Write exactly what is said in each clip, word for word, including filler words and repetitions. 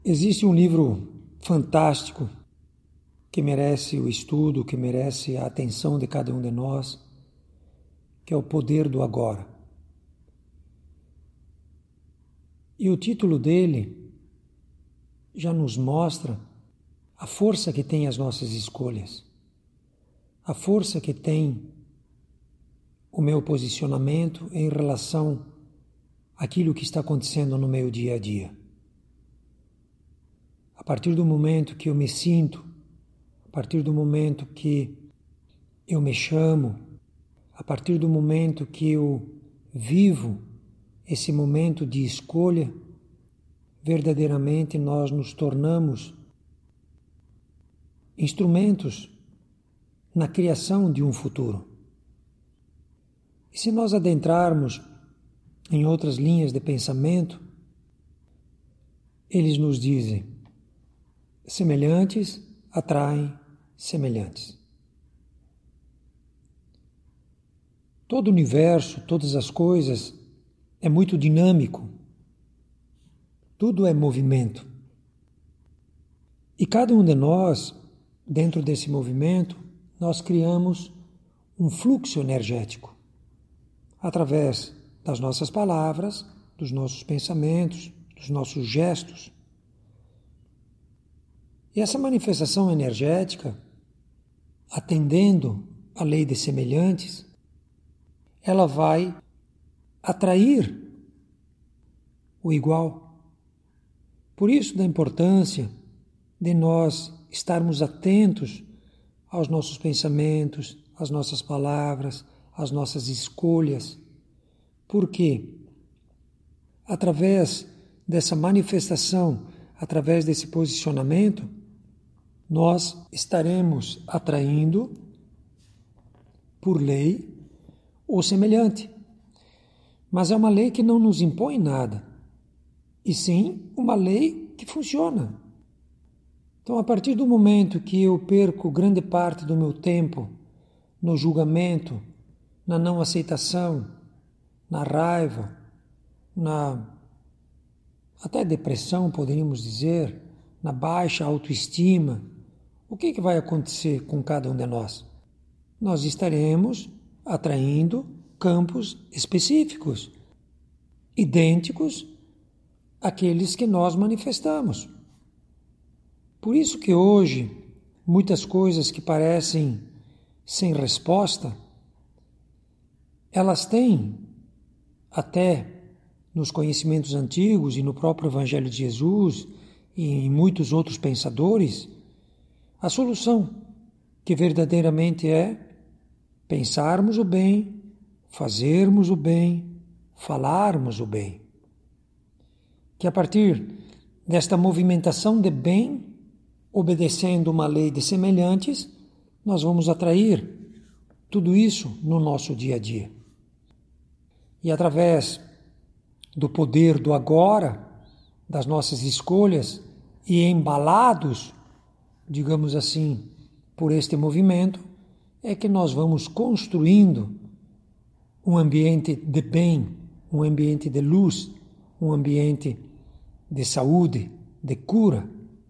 Existe um livro fantástico que merece o estudo, que merece a atenção de cada um de nós, que é O Poder do Agora. E o título dele já nos mostra a força que tem as nossas escolhas, a força que tem o meu posicionamento em relação àquilo que está acontecendo no meu dia a dia. A partir do momento que eu me sinto, a partir do momento que eu me chamo, a partir do momento que eu vivo esse momento de escolha, verdadeiramente nós nos tornamos instrumentos na criação de um futuro. E se nós adentrarmos em outras linhas de pensamento, eles nos dizem: semelhantes atraem semelhantes. Todo o universo, todas as coisas é muito dinâmico. Tudo é movimento. E cada um de nós, dentro desse movimento, nós criamos um fluxo energético através das nossas palavras, dos nossos pensamentos, dos nossos gestos. E essa manifestação energética, atendendo à lei de semelhantes, ela vai atrair o igual. Por isso da importância de nós estarmos atentos aos nossos pensamentos, às nossas palavras, às nossas escolhas, porque através dessa manifestação, através desse posicionamento, nós estaremos atraindo, por lei, o semelhante. Mas é uma lei que não nos impõe nada, e sim uma lei que funciona. Então, a partir do momento que eu perco grande parte do meu tempo no julgamento, na não aceitação, na raiva, na até depressão, poderíamos dizer, na baixa autoestima, o que, que vai acontecer com cada um de nós? Nós estaremos atraindo campos específicos, idênticos àqueles que nós manifestamos. Por isso que hoje, muitas coisas que parecem sem resposta, elas têm, até nos conhecimentos antigos e no próprio Evangelho de Jesus e em muitos outros pensadores, a solução, que verdadeiramente é pensarmos o bem, fazermos o bem, falarmos o bem. Que a partir desta movimentação de bem, obedecendo uma lei de semelhantes, nós vamos atrair tudo isso no nosso dia a dia. E através do poder do agora, das nossas escolhas, e embalados, digamos assim, por este movimento, é que nós vamos construindo um ambiente de bem, um ambiente de luz, um ambiente de saúde, de cura.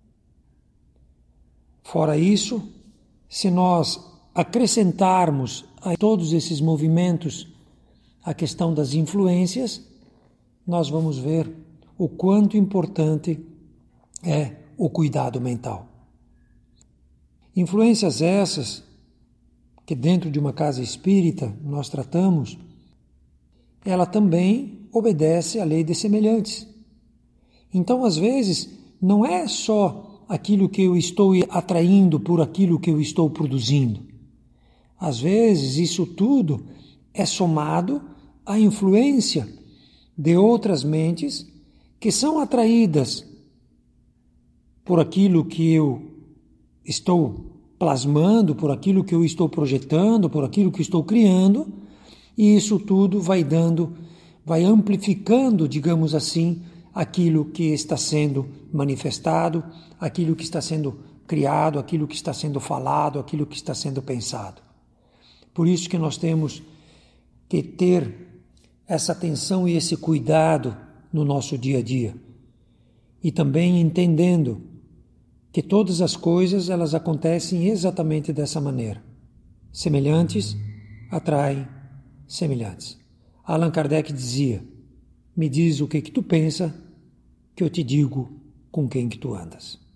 Fora isso, se nós acrescentarmos a todos esses movimentos a questão das influências, nós vamos ver o quanto importante é o cuidado mental. Influências essas que dentro de uma casa espírita nós tratamos, ela também obedece à lei de semelhantes. Então, às vezes, não é só aquilo que eu estou atraindo por aquilo que eu estou produzindo. Às vezes, isso tudo é somado à influência de outras mentes que são atraídas por aquilo que eu estou plasmando, por aquilo que eu estou projetando, por aquilo que estou criando, e isso tudo vai dando, vai amplificando, digamos assim, aquilo que está sendo manifestado, aquilo que está sendo criado, aquilo que está sendo falado, aquilo que está sendo pensado. Por isso que nós temos que ter essa atenção e esse cuidado no nosso dia a dia. e também entendendo que todas as coisas elas acontecem exatamente dessa maneira. Semelhantes atraem semelhantes. Allan Kardec dizia: me diz o que que tu pensa, que eu te digo com quem que tu andas.